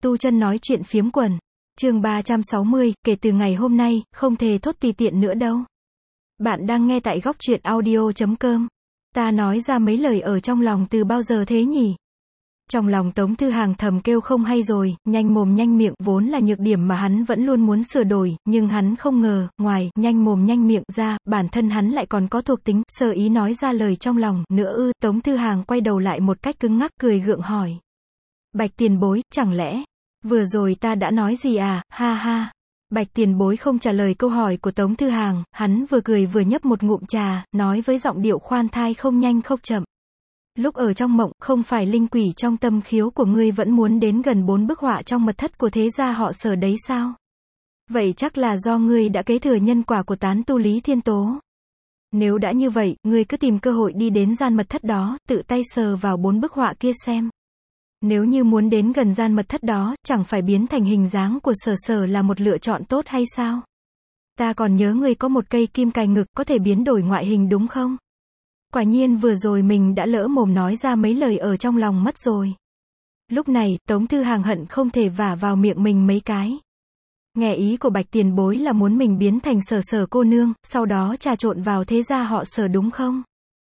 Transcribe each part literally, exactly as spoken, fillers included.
Tu chân nói chuyện phiếm quần. Chương ba trăm sáu mươi, kể từ ngày hôm nay, không thể thốt tùy tiện nữa đâu. Bạn đang nghe tại góc truyện audio chấm com. Ta nói ra mấy lời ở trong lòng từ bao giờ thế nhỉ? Trong lòng Tống Thư Hàng thầm kêu không hay rồi, nhanh mồm nhanh miệng vốn là nhược điểm mà hắn vẫn luôn muốn sửa đổi, nhưng hắn không ngờ, ngoài nhanh mồm nhanh miệng ra, bản thân hắn lại còn có thuộc tính, sơ ý nói ra lời trong lòng, nữa ư. Tống Thư Hàng quay đầu lại một cách cứng ngắc, cười gượng hỏi. Bạch tiền bối, chẳng lẽ, vừa rồi ta đã nói gì à, ha ha. Bạch tiền bối không trả lời câu hỏi của Tống Thư Hàng, hắn vừa cười vừa nhấp một ngụm trà, nói với giọng điệu khoan thai không nhanh không chậm. Lúc ở trong mộng, không phải linh quỷ trong tâm khiếu của ngươi vẫn muốn đến gần bốn bức họa trong mật thất của thế gia họ Sở đấy sao? Vậy chắc là do ngươi đã kế thừa nhân quả của tán tu Lý Thiên Tố. Nếu đã như vậy, ngươi cứ tìm cơ hội đi đến gian mật thất đó, tự tay sờ vào bốn bức họa kia xem. Nếu như muốn đến gần gian mật thất đó, chẳng phải biến thành hình dáng của Sở Sở là một lựa chọn tốt hay sao? Ta còn nhớ ngươi có một cây kim cài ngực có thể biến đổi ngoại hình đúng không? Quả nhiên vừa rồi mình đã lỡ mồm nói ra mấy lời ở trong lòng mất rồi. Lúc này, Tống Thư Hàng hận không thể vả vào miệng mình mấy cái. Nghe ý của Bạch tiền bối là muốn mình biến thành Sở Sở cô nương, sau đó trà trộn vào thế gia họ Sở đúng không?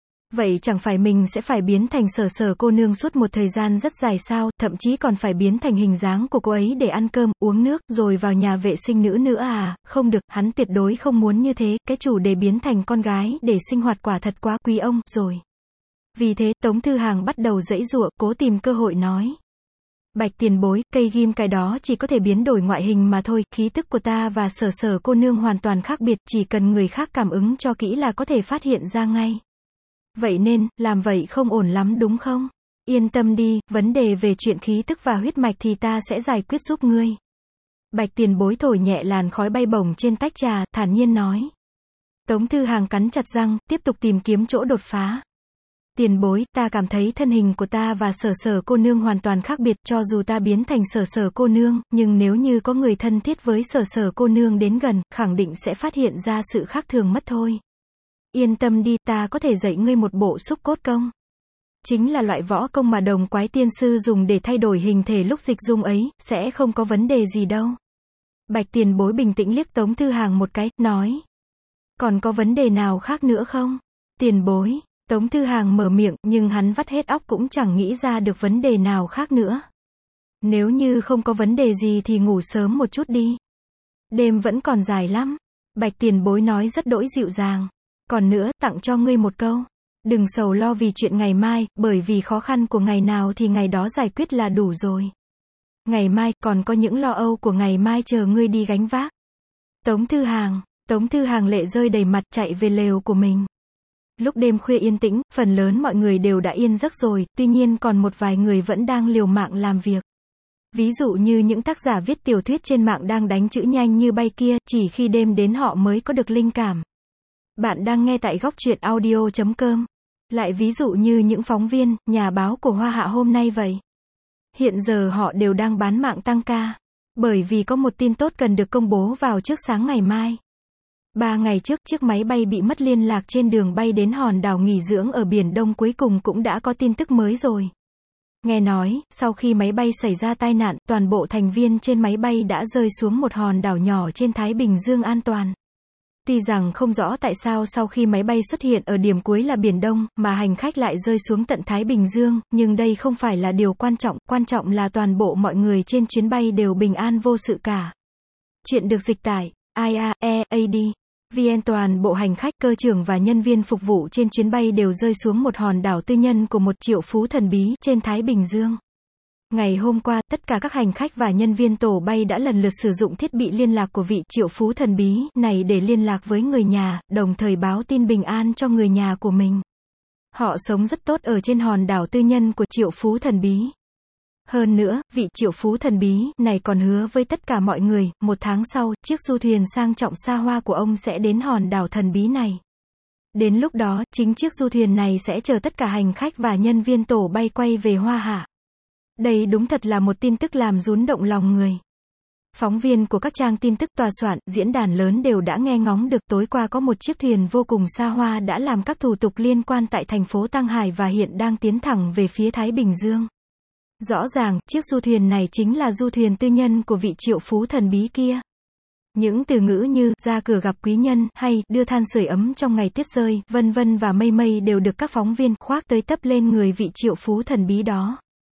Vậy chẳng phải mình sẽ phải biến thành Sở Sở cô nương suốt một thời gian rất dài sao, thậm chí còn phải biến thành hình dáng của cô ấy để ăn cơm, uống nước, rồi vào nhà vệ sinh nữ nữa à, không được, hắn tuyệt đối không muốn như thế, cái chủ đề biến thành con gái để sinh hoạt quả thật quá quý ông, rồi. Vì thế, Tống Thư Hàng bắt đầu giãy giụa, cố tìm cơ hội nói. Bạch tiền bối, cây ghim cái đó chỉ có thể biến đổi ngoại hình mà thôi, khí tức của ta và Sở Sở cô nương hoàn toàn khác biệt, chỉ cần người khác cảm ứng cho kỹ là có thể phát hiện ra ngay. Vậy nên, làm vậy không ổn lắm đúng không? Yên tâm đi, vấn đề về chuyện khí tức và huyết mạch thì ta sẽ giải quyết giúp ngươi. Bạch tiền bối thổi nhẹ làn khói bay bổng trên tách trà, thản nhiên nói. Tống Thư Hàng cắn chặt răng, tiếp tục tìm kiếm chỗ đột phá. Tiền bối, ta cảm thấy thân hình của ta và Sở Sở cô nương hoàn toàn khác biệt, cho dù ta biến thành Sở Sở cô nương, nhưng nếu như có người thân thiết với Sở Sở cô nương đến gần, khẳng định sẽ phát hiện ra sự khác thường mất thôi. Yên tâm đi, ta có thể dạy ngươi một bộ xúc cốt công. Chính là loại võ công mà Đồng Quái tiên sư dùng để thay đổi hình thể lúc dịch dung ấy, sẽ không có vấn đề gì đâu. Bạch tiền bối bình tĩnh liếc Tống Thư Hàng một cái, nói. Còn có vấn đề nào khác nữa không? Tiền bối, Tống Thư Hàng mở miệng, nhưng hắn vắt hết óc cũng chẳng nghĩ ra được vấn đề nào khác nữa. Nếu như không có vấn đề gì thì ngủ sớm một chút đi. Đêm vẫn còn dài lắm. Bạch tiền bối nói rất đỗi dịu dàng. Còn nữa, tặng cho ngươi một câu. Đừng sầu lo vì chuyện ngày mai, bởi vì khó khăn của ngày nào thì ngày đó giải quyết là đủ rồi. Ngày mai, còn có những lo âu của ngày mai chờ ngươi đi gánh vác. Tống Thư Hàng, Tống Thư Hàng lệ rơi đầy mặt chạy về lều của mình. Lúc đêm khuya yên tĩnh, phần lớn mọi người đều đã yên giấc rồi, tuy nhiên còn một vài người vẫn đang liều mạng làm việc. Ví dụ như những tác giả viết tiểu thuyết trên mạng đang đánh chữ nhanh như bay kia, chỉ khi đêm đến họ mới có được linh cảm. Bạn đang nghe tại góc truyện audio chấm com. Lại ví dụ như những phóng viên, nhà báo của Hoa Hạ hôm nay vậy. Hiện giờ họ đều đang bán mạng tăng ca. Bởi vì có một tin tốt cần được công bố vào trước sáng ngày mai. Ba ngày trước, chiếc máy bay bị mất liên lạc trên đường bay đến hòn đảo nghỉ dưỡng ở Biển Đông cuối cùng cũng đã có tin tức mới rồi. Nghe nói, sau khi máy bay xảy ra tai nạn, toàn bộ thành viên trên máy bay đã rơi xuống một hòn đảo nhỏ trên Thái Bình Dương an toàn. Tuy rằng không rõ tại sao sau khi máy bay xuất hiện ở điểm cuối là Biển Đông, mà hành khách lại rơi xuống tận Thái Bình Dương, nhưng đây không phải là điều quan trọng, quan trọng là toàn bộ mọi người trên chuyến bay đều bình an vô sự cả. Chuyện được dịch tải, i a e a d vê en toàn bộ hành khách, cơ trưởng và nhân viên phục vụ trên chuyến bay đều rơi xuống một hòn đảo tư nhân của một triệu phú thần bí trên Thái Bình Dương. Ngày hôm qua, tất cả các hành khách và nhân viên tổ bay đã lần lượt sử dụng thiết bị liên lạc của vị triệu phú thần bí này để liên lạc với người nhà, đồng thời báo tin bình an cho người nhà của mình. Họ sống rất tốt ở trên hòn đảo tư nhân của triệu phú thần bí. Hơn nữa, vị triệu phú thần bí này còn hứa với tất cả mọi người, một tháng sau, chiếc du thuyền sang trọng xa hoa của ông sẽ đến hòn đảo thần bí này. Đến lúc đó, chính chiếc du thuyền này sẽ chở tất cả hành khách và nhân viên tổ bay quay về Hoa Hạ. Đây đúng thật là một tin tức làm rúng động lòng người. Phóng viên của các trang tin tức, tòa soạn, diễn đàn lớn đều đã nghe ngóng được tối qua có một chiếc thuyền vô cùng xa hoa đã làm các thủ tục liên quan tại thành phố Tăng Hải và hiện đang tiến thẳng về phía Thái Bình Dương. Rõ ràng, chiếc du thuyền này chính là du thuyền tư nhân của vị triệu phú thần bí kia. Những từ ngữ như, ra cửa gặp quý nhân, hay, đưa than sưởi ấm trong ngày tuyết rơi, vân vân và mây mây đều được các phóng viên khoác tới tấp lên người vị triệu phú thần bí đó.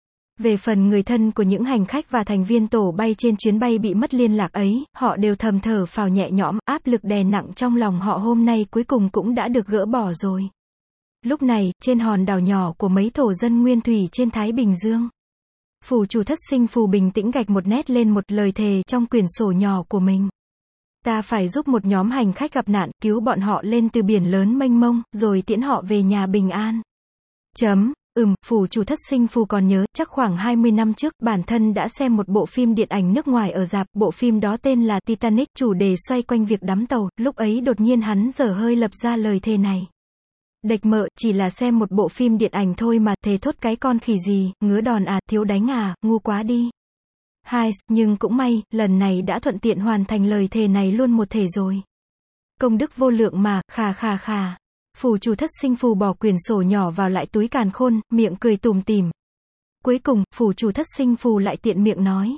Về phần người thân của những hành khách và thành viên tổ bay trên chuyến bay bị mất liên lạc ấy, họ đều thầm thở phào nhẹ nhõm, áp lực đè nặng trong lòng họ hôm nay cuối cùng cũng đã được gỡ bỏ rồi. Lúc này, trên hòn đảo nhỏ của mấy thổ dân nguyên thủy trên Thái Bình Dương, Phù Chủ Thất Sinh Phù bình tĩnh gạch một nét lên một lời thề trong quyển sổ nhỏ của mình. Ta phải giúp một nhóm hành khách gặp nạn, cứu bọn họ lên từ biển lớn mênh mông, rồi tiễn họ về nhà bình an. Chấm. Ừm, Phù Chủ Thất Sinh Phù còn nhớ, chắc khoảng hai mươi năm trước, bản thân đã xem một bộ phim điện ảnh nước ngoài ở rạp, bộ phim đó tên là Titanic, chủ đề xoay quanh việc đắm tàu, lúc ấy đột nhiên hắn dở hơi lập ra lời thề này. Đệch mợ, chỉ là xem một bộ phim điện ảnh thôi mà, thề thốt cái con khỉ gì, ngứa đòn à, thiếu đánh à, ngu quá đi. Hai, nhưng cũng may, lần này đã thuận tiện hoàn thành lời thề này luôn một thể rồi. Công đức vô lượng mà, khà khà khà. Phù Chủ Thất Sinh Phù bỏ quyển sổ nhỏ vào lại túi càn khôn, miệng cười tủm tỉm. Cuối cùng, Phù Chủ Thất Sinh Phù lại tiện miệng nói.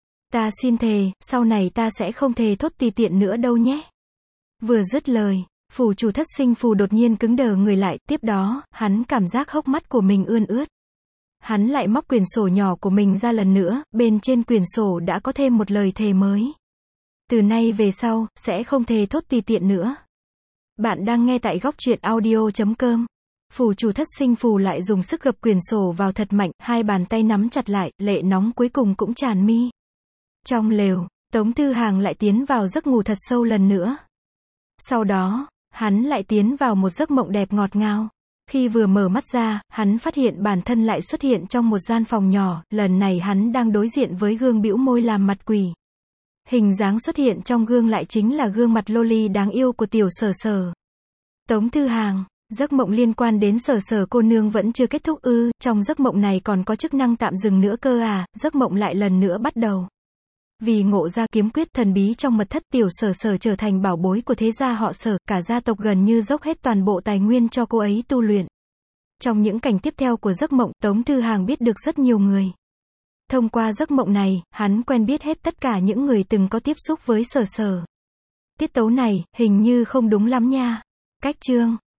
Ta xin thề, sau này ta sẽ không thề thốt tùy tiện nữa đâu nhé. Vừa dứt lời, Phù Chủ Thất Sinh Phù đột nhiên cứng đờ người lại, tiếp đó, hắn cảm giác hốc mắt của mình ươn ướt. Hắn lại móc quyển sổ nhỏ của mình ra lần nữa, bên trên quyển sổ đã có thêm một lời thề mới. Từ nay về sau, sẽ không thề thốt tùy tiện nữa. Bạn đang nghe tại góc truyện audio chấm com. Phù Chủ Thất Sinh Phù lại dùng sức gập quyển sổ vào thật mạnh, hai bàn tay nắm chặt lại, lệ nóng cuối cùng cũng tràn mi. Trong lều, Tống Tư Hàng lại tiến vào giấc ngủ thật sâu lần nữa. Sau đó, hắn lại tiến vào một giấc mộng đẹp ngọt ngào. Khi vừa mở mắt ra, hắn phát hiện bản thân lại xuất hiện trong một gian phòng nhỏ, lần này hắn đang đối diện với gương bĩu môi làm mặt quỷ. Hình dáng xuất hiện trong gương lại chính là gương mặt loli đáng yêu của tiểu Sở Sở. Tống Tư Hàng, giấc mộng liên quan đến Sở Sở cô nương vẫn chưa kết thúc ư, trong giấc mộng này còn có chức năng tạm dừng nữa cơ à, giấc mộng lại lần nữa bắt đầu. Vì ngộ ra kiếm quyết thần bí trong mật thất, tiểu Sở Sở trở thành bảo bối của thế gia họ Sở, cả gia tộc gần như dốc hết toàn bộ tài nguyên cho cô ấy tu luyện. Trong những cảnh tiếp theo của giấc mộng, Tống Tư Hàng biết được rất nhiều người. Thông qua giấc mộng này, hắn quen biết hết tất cả những người từng có tiếp xúc với Sở Sở. Tiết tấu này, hình như không đúng lắm nha. Cách chương